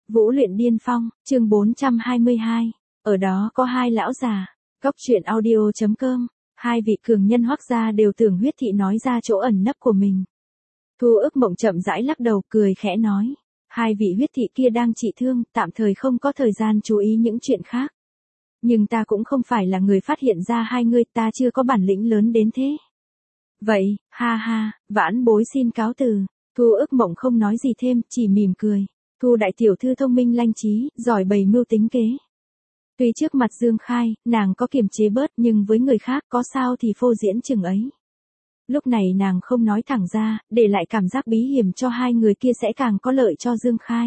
Vũ luyện điên phong, chương 422. Ở đó có hai lão già. Góc truyện audio.com. Hai vị cường nhân Hoắc gia đều tưởng Huyết thị nói ra chỗ ẩn nấp của mình. Thu Ước Mộng chậm rãi lắc đầu cười khẽ nói. Hai vị Huyết thị kia đang trị thương, tạm thời không có thời gian chú ý những chuyện khác. Nhưng ta cũng không phải là người phát hiện ra hai người, ta chưa có bản lĩnh lớn đến thế. Vậy, ha ha, vãn bối xin cáo từ. Thu Ước Mộng không nói gì thêm, chỉ mỉm cười. Thu đại tiểu thư thông minh lanh trí, giỏi bày mưu tính kế. Tuy trước mặt Dương Khai, nàng có kiềm chế bớt, nhưng với người khác có sao thì phô diễn chừng ấy. Lúc này nàng không nói thẳng ra, để lại cảm giác bí hiểm cho hai người kia sẽ càng có lợi cho Dương Khai.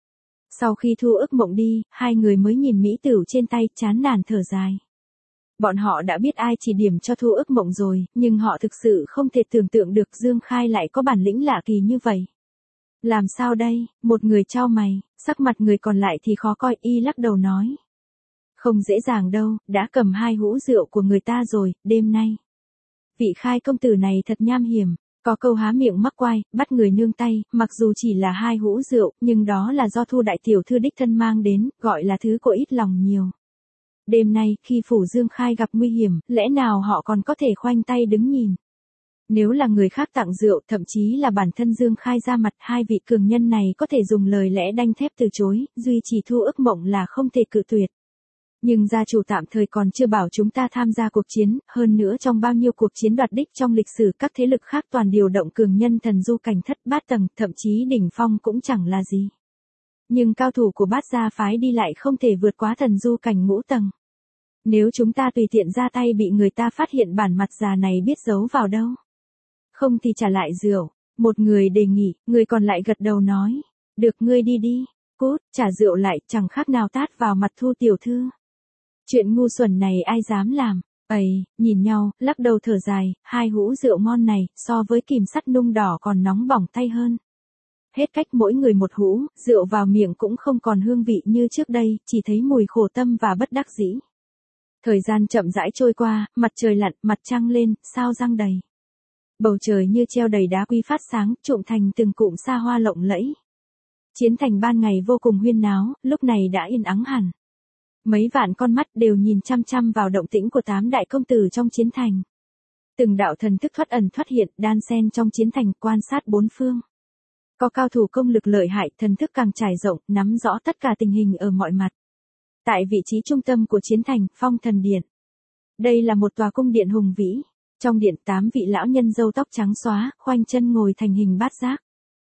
Sau khi Thu Ước Mộng đi, hai người mới nhìn mỹ tửu trên tay, chán nản thở dài. Bọn họ đã biết ai chỉ điểm cho Thu Ước Mộng rồi, nhưng họ thực sự không thể tưởng tượng được Dương Khai lại có bản lĩnh lạ kỳ như vậy. Làm sao đây? Một người chau mày, sắc mặt người còn lại thì khó coi, y lắc đầu nói. Không dễ dàng đâu, đã cầm hai hũ rượu của người ta rồi, đêm nay. Vị Khai công tử này thật nham hiểm, có câu há miệng mắc quai, bắt người nương tay, mặc dù chỉ là hai hũ rượu, nhưng đó là do Thu đại tiểu thư đích thân mang đến, gọi là thứ của ít lòng nhiều. Đêm nay, khi phủ Dương Khai gặp nguy hiểm, lẽ nào họ còn có thể khoanh tay đứng nhìn? Nếu là người khác tặng rượu, thậm chí là bản thân Dương Khai ra mặt, hai vị cường nhân này có thể dùng lời lẽ đanh thép từ chối, duy chỉ Thu Ước Mộng là không thể cự tuyệt. Nhưng gia chủ tạm thời còn chưa bảo chúng ta tham gia cuộc chiến, hơn nữa trong bao nhiêu cuộc chiến đoạt đích trong lịch sử các thế lực khác toàn điều động cường nhân thần du cảnh thất bát tầng, thậm chí đỉnh phong cũng chẳng là gì. Nhưng cao thủ của bát gia phái đi lại không thể vượt quá thần du cảnh ngũ tầng. Nếu chúng ta tùy tiện ra tay bị người ta phát hiện bản mặt già này biết giấu vào đâu. Không thì trả lại rượu. Một người đề nghị, người còn lại gật đầu nói. Được, ngươi đi đi. Cút, trả rượu lại, chẳng khác nào tát vào mặt Thu tiểu thư. Chuyện ngu xuẩn này ai dám làm. Ây, nhìn nhau, lắc đầu thở dài, hai hũ rượu ngon này, so với kìm sắt nung đỏ còn nóng bỏng tay hơn. Hết cách mỗi người một hũ, rượu vào miệng cũng không còn hương vị như trước đây, chỉ thấy mùi khổ tâm và bất đắc dĩ. Thời gian chậm rãi trôi qua, mặt trời lặn, mặt trăng lên, sao răng đầy. Bầu trời như treo đầy đá quý phát sáng, trụm thành từng cụm sa hoa lộng lẫy. Chiến thành ban ngày vô cùng huyên náo, lúc này đã yên ắng hẳn. Mấy vạn con mắt đều nhìn chăm chăm vào động tĩnh của 8 đại công tử trong chiến thành. Từng đạo thần thức thoát ẩn thoát hiện, đan xen trong chiến thành, quan sát bốn phương. Có cao thủ công lực lợi hại, thần thức càng trải rộng, nắm rõ tất cả tình hình ở mọi mặt. Tại vị trí trung tâm của chiến thành, Phong Thần Điện. Đây là một tòa cung điện hùng vĩ. Trong điện 8 vị lão nhân râu tóc trắng xóa, khoanh chân ngồi thành hình bát giác.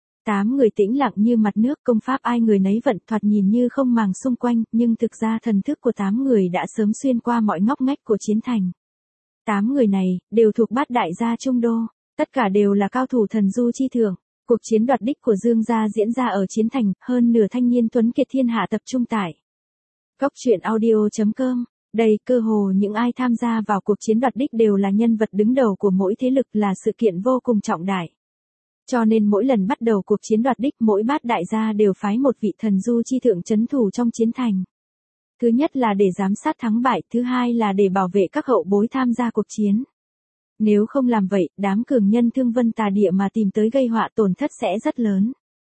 8 người tĩnh lặng như mặt nước, công pháp ai người nấy vận, thoạt nhìn như không màng xung quanh, nhưng thực ra thần thức của 8 người đã sớm xuyên qua mọi ngóc ngách của chiến thành. 8 người này, đều thuộc bát đại gia Trung Đô, tất cả đều là cao thủ thần du chi thượng. Cuộc chiến đoạt đích của Dương gia diễn ra ở chiến thành, hơn nửa thanh niên tuấn kiệt thiên hạ tập trung tại Góc truyện audio.com. Đây, cơ hồ những ai tham gia vào cuộc chiến đoạt đích đều là nhân vật đứng đầu của mỗi thế lực, là sự kiện vô cùng trọng đại. Cho nên mỗi lần bắt đầu cuộc chiến đoạt đích, mỗi bát đại gia đều phái một vị thần du chi thượng trấn thủ trong chiến thành. Thứ nhất là để giám sát thắng bại, thứ hai là để bảo vệ các hậu bối tham gia cuộc chiến. Nếu không làm vậy, đám cường nhân thương vân tà địa mà tìm tới gây họa tổn thất sẽ rất lớn.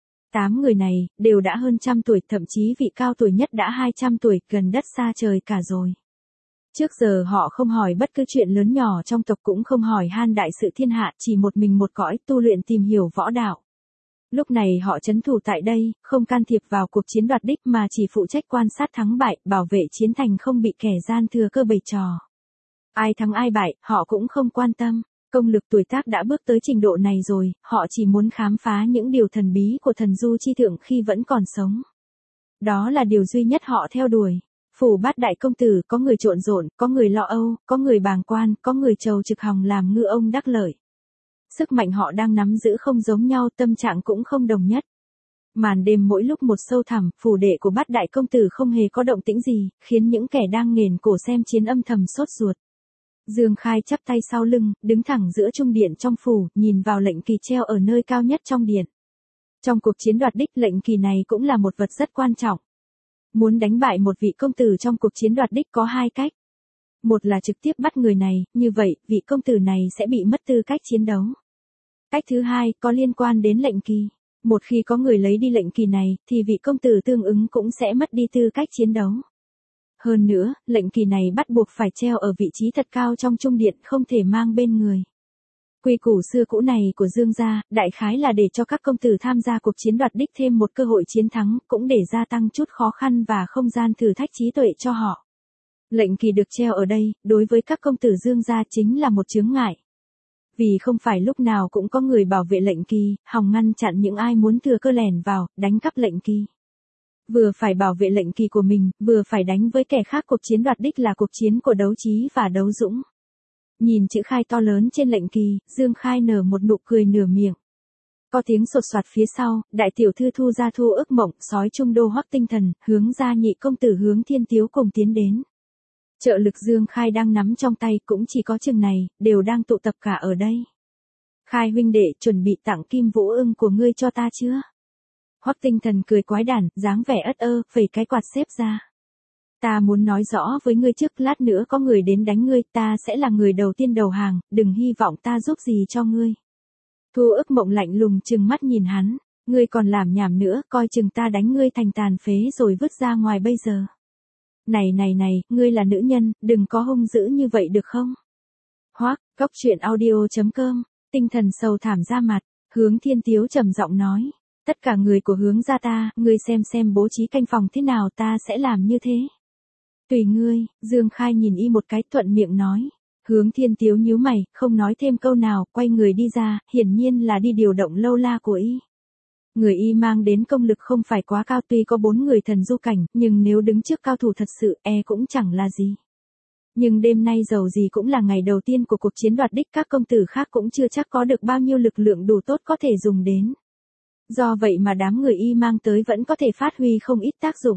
8 người này, đều đã hơn trăm tuổi, thậm chí vị cao tuổi nhất đã 200 tuổi, gần đất xa trời cả rồi. Trước giờ họ không hỏi bất cứ chuyện lớn nhỏ trong tộc, cũng không hỏi han đại sự thiên hạ, chỉ một mình một cõi tu luyện tìm hiểu võ đạo. Lúc này họ trấn thủ tại đây, không can thiệp vào cuộc chiến đoạt đích mà chỉ phụ trách quan sát thắng bại, bảo vệ chiến thành không bị kẻ gian thừa cơ bày trò. Ai thắng ai bại, họ cũng không quan tâm. Công lực tuổi tác đã bước tới trình độ này rồi, họ chỉ muốn khám phá những điều thần bí của thần du chi thượng khi vẫn còn sống. Đó là điều duy nhất họ theo đuổi. Phủ bát đại công tử, có người trộn rộn, có người lo âu, có người bàng quan, có người trầu trực hòng làm ngư ông đắc lợi. Sức mạnh họ đang nắm giữ không giống nhau, tâm trạng cũng không đồng nhất. Màn đêm mỗi lúc một sâu thẳm, phủ đệ của bát đại công tử không hề có động tĩnh gì, khiến những kẻ đang nghền cổ xem chiến âm thầm sốt ruột. Dương Khai chắp tay sau lưng, đứng thẳng giữa trung điện trong phủ, nhìn vào lệnh kỳ treo ở nơi cao nhất trong điện. Trong cuộc chiến đoạt đích, lệnh kỳ này cũng là một vật rất quan trọng. Muốn đánh bại một vị công tử trong cuộc chiến đoạt đích có hai cách. Một là trực tiếp bắt người này, như vậy, vị công tử này sẽ bị mất tư cách chiến đấu. Cách thứ hai, có liên quan đến lệnh kỳ. Một khi có người lấy đi lệnh kỳ này, thì vị công tử tương ứng cũng sẽ mất đi tư cách chiến đấu. Hơn nữa, lệnh kỳ này bắt buộc phải treo ở vị trí thật cao trong trung điện, không thể mang bên người. Quy củ xưa cũ này của Dương gia, đại khái là để cho các công tử tham gia cuộc chiến đoạt đích thêm một cơ hội chiến thắng, cũng để gia tăng chút khó khăn và không gian thử thách trí tuệ cho họ. Lệnh kỳ được treo ở đây, đối với các công tử Dương gia chính là một chướng ngại. Vì không phải lúc nào cũng có người bảo vệ lệnh kỳ, hòng ngăn chặn những ai muốn thừa cơ lẻn vào, đánh cắp lệnh kỳ. Vừa phải bảo vệ lệnh kỳ của mình, vừa phải đánh với kẻ khác. Cuộc chiến đoạt đích là cuộc chiến của đấu trí và đấu dũng. Nhìn chữ khai to lớn trên lệnh kỳ, Dương Khai nở một nụ cười nửa miệng. Có tiếng sột soạt phía sau, đại tiểu thư Thu gia Thu Ước Mộng, sói trung đô Hoắc Tinh Thần, hướng ra nhị công tử Hướng Thiên Tiếu cùng tiến đến. Trợ lực Dương Khai đang nắm trong tay cũng chỉ có chừng này, đều đang tụ tập cả ở đây. Khai huynh đệ, chuẩn bị tặng Kim Vũ Ưng của ngươi cho ta chưa? Hoắc Tinh Thần cười quái đản, dáng vẻ ất ơ, phẩy cái quạt xếp ra. Ta muốn nói rõ với ngươi trước, lát nữa có người đến đánh ngươi, ta sẽ là người đầu tiên đầu hàng, đừng hy vọng ta giúp gì cho ngươi. Thu Ước Mộng lạnh lùng trừng mắt nhìn hắn, ngươi còn làm nhảm nữa, coi chừng ta đánh ngươi thành tàn phế rồi vứt ra ngoài bây giờ. Này, ngươi là nữ nhân, đừng có hung dữ như vậy được không? Hoắc, Cốc Truyện Audio.com, Tinh Thần sầu thảm ra mặt, Hướng Thiên Tiếu trầm giọng nói. Tất cả người của Hướng gia ta, ngươi xem bố trí canh phòng thế nào, ta sẽ làm như thế. Tùy ngươi, Dương Khai nhìn y một cái, thuận miệng nói. Hướng Thiên Tiếu nhíu mày, không nói thêm câu nào, quay người đi ra, hiển nhiên là đi điều động lâu la của y. Người y mang đến công lực không phải quá cao, tuy có 4 người thần du cảnh, nhưng nếu đứng trước cao thủ thật sự, cũng chẳng là gì. Nhưng đêm nay dầu gì cũng là ngày đầu tiên của cuộc chiến đoạt đích, các công tử khác cũng chưa chắc có được bao nhiêu lực lượng đủ tốt có thể dùng đến. Do vậy mà đám người y mang tới vẫn có thể phát huy không ít tác dụng.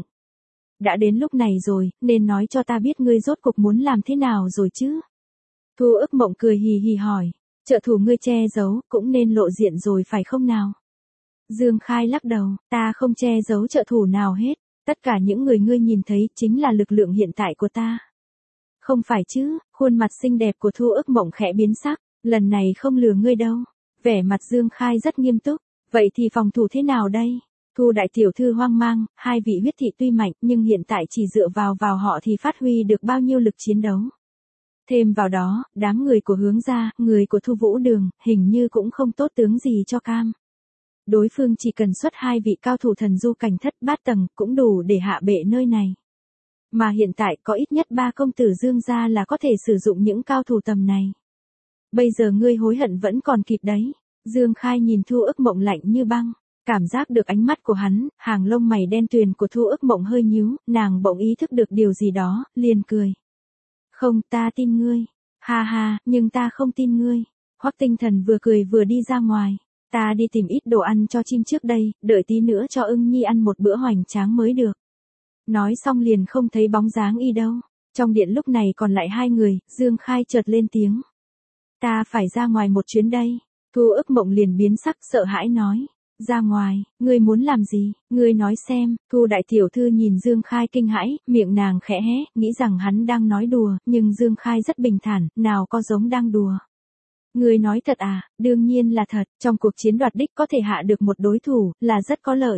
Đã đến lúc này rồi, nên nói cho ta biết ngươi rốt cuộc muốn làm thế nào rồi chứ? Thu Ước Mộng cười hì hì hỏi, trợ thủ ngươi che giấu, cũng nên lộ diện rồi phải không nào? Dương Khai lắc đầu, ta không che giấu trợ thủ nào hết, tất cả những người ngươi nhìn thấy chính là lực lượng hiện tại của ta. Không phải chứ? Khuôn mặt xinh đẹp của Thu Ước Mộng khẽ biến sắc, lần này không lừa ngươi đâu. Vẻ mặt Dương Khai rất nghiêm túc, vậy thì phòng thủ thế nào đây? Thu đại tiểu thư hoang mang, hai vị huyết thị tuy mạnh nhưng hiện tại chỉ dựa vào họ thì phát huy được bao nhiêu lực chiến đấu. Thêm vào đó, đám người của Hướng gia, người của Thu Vũ Đường, hình như cũng không tốt tướng gì cho cam. Đối phương chỉ cần xuất 2 vị cao thủ thần du cảnh thất bát tầng cũng đủ để hạ bệ nơi này. Mà hiện tại có ít nhất 3 công tử Dương gia là có thể sử dụng những cao thủ tầm này. Bây giờ ngươi hối hận vẫn còn kịp đấy. Dương Khai nhìn Thu Ước Mộng lạnh như băng, cảm giác được ánh mắt của hắn, hàng lông mày đen tuyền của Thu Ước Mộng hơi nhíu, nàng bỗng ý thức được điều gì đó, liền cười. Không, ta tin ngươi. Ha ha, nhưng ta không tin ngươi. Hoắc Tinh Thần vừa cười vừa đi ra ngoài. Ta đi tìm ít đồ ăn cho chim trước đây, đợi tí nữa cho ưng nhi ăn một bữa hoành tráng mới được. Nói xong liền không thấy bóng dáng y đâu. Trong điện lúc này còn lại 2 người, Dương Khai chợt lên tiếng. Ta phải ra ngoài một chuyến đây. Thu Ước Mộng liền biến sắc sợ hãi nói. Ra ngoài, ngươi muốn làm gì, ngươi nói xem. Thu đại tiểu thư nhìn Dương Khai kinh hãi, miệng nàng khẽ hé, nghĩ rằng hắn đang nói đùa, nhưng Dương Khai rất bình thản, nào có giống đang đùa. Ngươi nói thật à? Đương nhiên là thật, trong cuộc chiến đoạt đích có thể hạ được một đối thủ, là rất có lợi.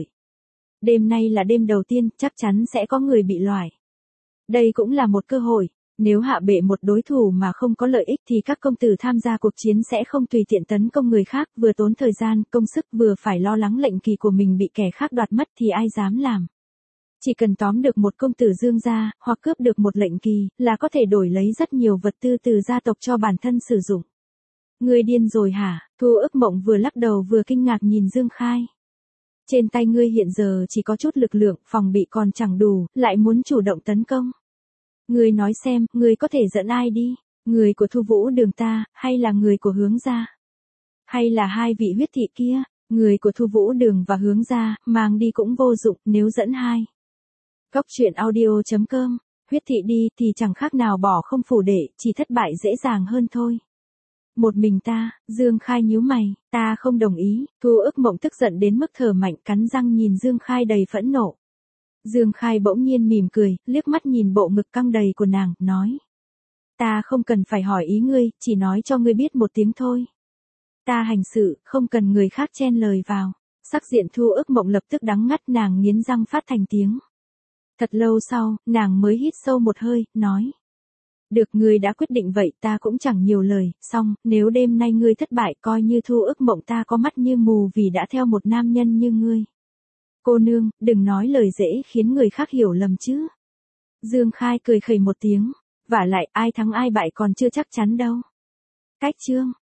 Đêm nay là đêm đầu tiên, chắc chắn sẽ có người bị loại. Đây cũng là một cơ hội. Nếu hạ bệ một đối thủ mà không có lợi ích thì các công tử tham gia cuộc chiến sẽ không tùy tiện tấn công người khác, vừa tốn thời gian, công sức, vừa phải lo lắng lệnh kỳ của mình bị kẻ khác đoạt mất thì ai dám làm. Chỉ cần tóm được một công tử Dương gia, hoặc cướp được một lệnh kỳ, là có thể đổi lấy rất nhiều vật tư từ gia tộc cho bản thân sử dụng. Ngươi điên rồi hả? Thu Ước Mộng vừa lắc đầu vừa kinh ngạc nhìn Dương Khai. Trên tay ngươi hiện giờ chỉ có chút lực lượng, phòng bị còn chẳng đủ, lại muốn chủ động tấn công. Ngươi nói xem, ngươi có thể dẫn ai đi? Người của Thu Vũ Đường ta, hay là người của Hướng gia? Hay là 2 vị huyết thị kia? Người của Thu Vũ Đường và Hướng gia, mang đi cũng vô dụng, nếu dẫn 2. Cốc Truyện Audio.com, huyết thị đi thì chẳng khác nào bỏ không phủ để, chỉ thất bại dễ dàng hơn thôi. Một mình ta, Dương Khai nhíu mày, ta không đồng ý. Thu Ước Mộng tức giận đến mức thở mạnh, cắn răng nhìn Dương Khai đầy phẫn nộ. Dương Khai bỗng nhiên mỉm cười, liếc mắt nhìn bộ ngực căng đầy của nàng, nói. Ta không cần phải hỏi ý ngươi, chỉ nói cho ngươi biết một tiếng thôi. Ta hành sự, không cần người khác chen lời vào. Sắc diện Thu Ước Mộng lập tức đắng ngắt, nàng nghiến răng phát thành tiếng. Thật lâu sau, nàng mới hít sâu một hơi, nói. Được, ngươi đã quyết định vậy, ta cũng chẳng nhiều lời, xong, nếu đêm nay ngươi thất bại, coi như Thu Ước Mộng ta có mắt như mù vì đã theo một nam nhân như ngươi. Cô nương, đừng nói lời dễ khiến người khác hiểu lầm chứ. Dương Khai cười khẩy một tiếng, vả lại ai thắng ai bại còn chưa chắc chắn đâu. Cách chương